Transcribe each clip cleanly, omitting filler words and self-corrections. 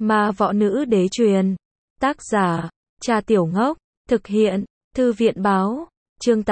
Ma võ nữ đế truyền. Tác giả, Cha Tiểu Ngốc. Thực hiện, Thư viện báo. Chương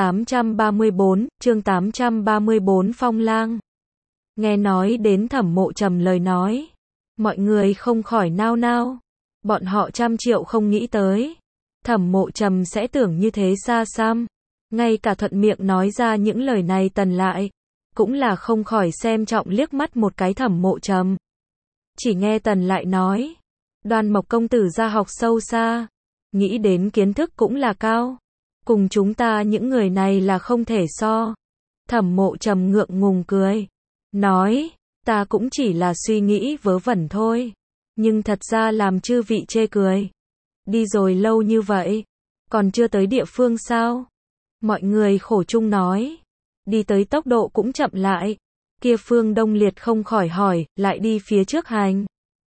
834 Phong Lang. Nghe nói đến Thẩm Mộ Trầm lời nói, mọi người không khỏi nao nao. Bọn họ trăm triệu không nghĩ tới Thẩm Mộ Trầm sẽ tưởng như thế xa xăm. Ngay cả thuận miệng nói ra những lời này Tần Lại cũng là không khỏi xem trọng liếc mắt một cái Thẩm Mộ Trầm. Chỉ nghe Tần Lại nói, Đoan Mộc công tử gia học sâu xa, nghĩ đến kiến thức cũng là cao, cùng chúng ta những người này là không thể so. Thẩm Mộ Trầm ngượng ngùng cười, nói, ta cũng chỉ là suy nghĩ vớ vẩn thôi, nhưng thật ra làm chư vị chê cười. Đi rồi lâu như vậy, còn chưa tới địa phương sao? Mọi người khổ chung nói, đi tới tốc độ cũng chậm lại. Kia Phương Đông Liệt không khỏi hỏi, lại đi phía trước hành.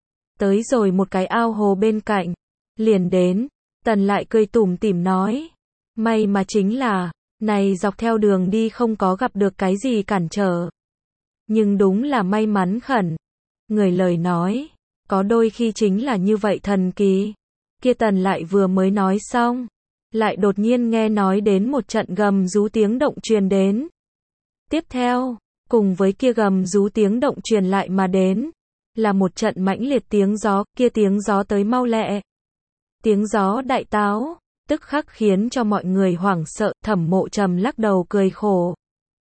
Tới rồi một cái ao hồ bên cạnh, liền đến. Tần Lại cười tủm tỉm nói, may mà chính là, này dọc theo đường đi không có gặp được cái gì cản trở. Nhưng đúng là may mắn khẩn. Người lời nói, có đôi khi chính là như vậy thần kỳ. Kia Tần Lại vừa mới nói xong, lại đột nhiên nghe nói đến một trận gầm rú tiếng động truyền đến. Tiếp theo, cùng với kia gầm rú tiếng động truyền lại mà đến, là một trận mãnh liệt tiếng gió, kia tiếng gió tới mau lẹ. Tiếng gió đại táo, tức khắc khiến cho mọi người hoảng sợ. Thẩm Mộ Trầm lắc đầu cười khổ,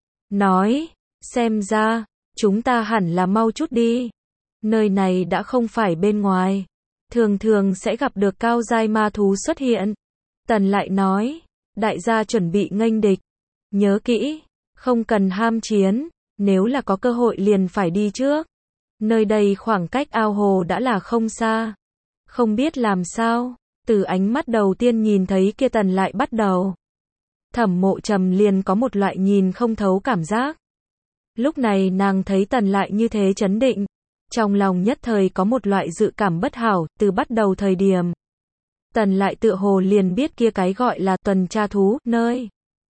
nói, xem ra, chúng ta hẳn là mau chút đi. Nơi này đã không phải bên ngoài, thường thường sẽ gặp được cao giai ma thú xuất hiện. Tần Lại nói, đại gia chuẩn bị nghênh địch. Nhớ kỹ, không cần ham chiến, nếu là có cơ hội liền phải đi trước. Nơi đây khoảng cách ao hồ đã là không xa. Không biết làm sao, từ ánh mắt đầu tiên nhìn thấy kia Tần Lại bắt đầu, Thẩm Mộ Trầm liền có một loại nhìn không thấu cảm giác. Lúc này nàng thấy Tần Lại như thế chấn định, trong lòng nhất thời có một loại dự cảm bất hảo. Từ bắt đầu thời điểm, Tần Lại tựa hồ liền biết kia cái gọi là tuần tra thú nơi,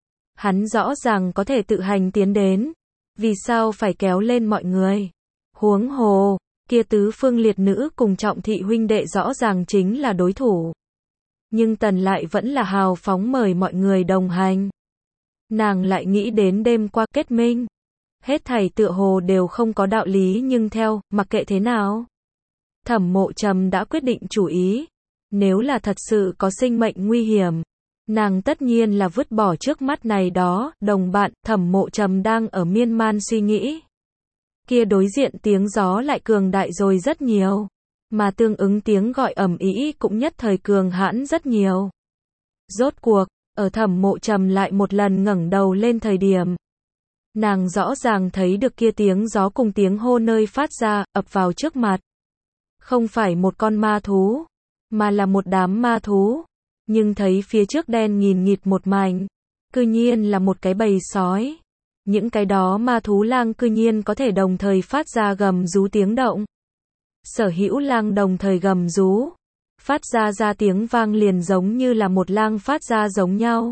hắn rõ ràng có thể tự hành tiến đến, vì sao phải kéo lên mọi người? Huống hồ, kia tứ phương liệt nữ cùng Trọng thị huynh đệ rõ ràng chính là đối thủ. Nhưng Tần Lại vẫn là hào phóng mời mọi người đồng hành. Nàng lại nghĩ đến đêm qua kết minh, hết thảy tựa hồ đều không có đạo lý, nhưng mặc kệ thế nào, Thẩm Mộ Trầm đã quyết định chủ ý. Nếu là thật sự có sinh mệnh nguy hiểm, nàng tất nhiên là vứt bỏ trước mắt này đó đồng bạn. Thẩm Mộ Trầm đang ở miên man suy nghĩ, kia đối diện tiếng gió lại cường đại rồi rất nhiều, mà tương ứng tiếng gọi ầm ĩ cũng nhất thời cường hãn rất nhiều. Rốt cuộc, ở Thẩm Mộ Trầm lại một lần ngẩng đầu lên thời điểm, nàng rõ ràng thấy được kia tiếng gió cùng tiếng hô nơi phát ra, ập vào trước mặt. Không phải một con ma thú, mà là một đám ma thú. Nhưng thấy phía trước đen nghìn nghịt một mảnh, cư nhiên là một cái bầy sói. Những cái đó ma thú lang cư nhiên có thể đồng thời phát ra gầm rú tiếng động. Sở hữu lang đồng thời gầm rú, phát ra tiếng vang liền giống như là một lang phát ra giống nhau.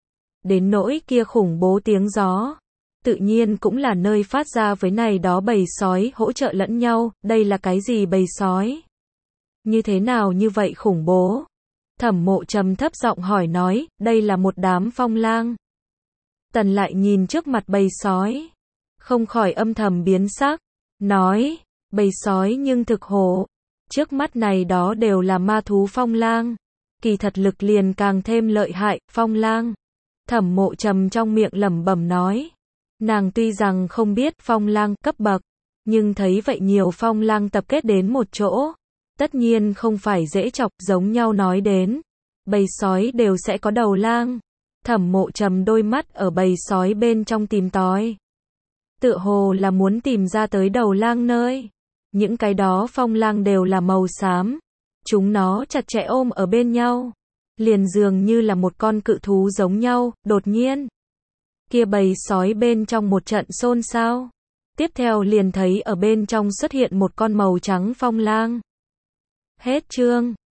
Đến nỗi kia khủng bố tiếng gió, tự nhiên cũng là nơi phát ra với này đó bầy sói hỗ trợ lẫn nhau. Đây là cái gì bầy sói? Như thế nào như vậy khủng bố? Thẩm Mộ Trầm thấp giọng hỏi nói, đây là một đám phong lang. Tần Lại nhìn trước mặt bầy sói, không khỏi âm thầm biến sắc, nói, bầy sói nhưng thực hổ. Trước mắt này đó đều là ma thú phong lang, kỳ thật lực liền càng thêm lợi hại. Phong lang. Thẩm Mộ Trầm trong miệng lẩm bẩm nói, nàng tuy rằng không biết phong lang cấp bậc, nhưng thấy vậy nhiều phong lang tập kết đến một chỗ, tất nhiên không phải dễ chọc. Giống nhau nói đến, bầy sói đều sẽ có đầu lang. Thẩm Mộ Trầm đôi mắt ở bầy sói bên trong tìm tòi, tựa hồ là muốn tìm ra tới đầu lang nơi. Những cái đó phong lang đều là màu xám, chúng nó chặt chẽ ôm ở bên nhau, liền dường như là một con cự thú giống nhau. Đột nhiên, kia bầy sói bên trong một trận xôn xao, tiếp theo liền thấy ở bên trong xuất hiện một con màu trắng phong lang. Hết chương.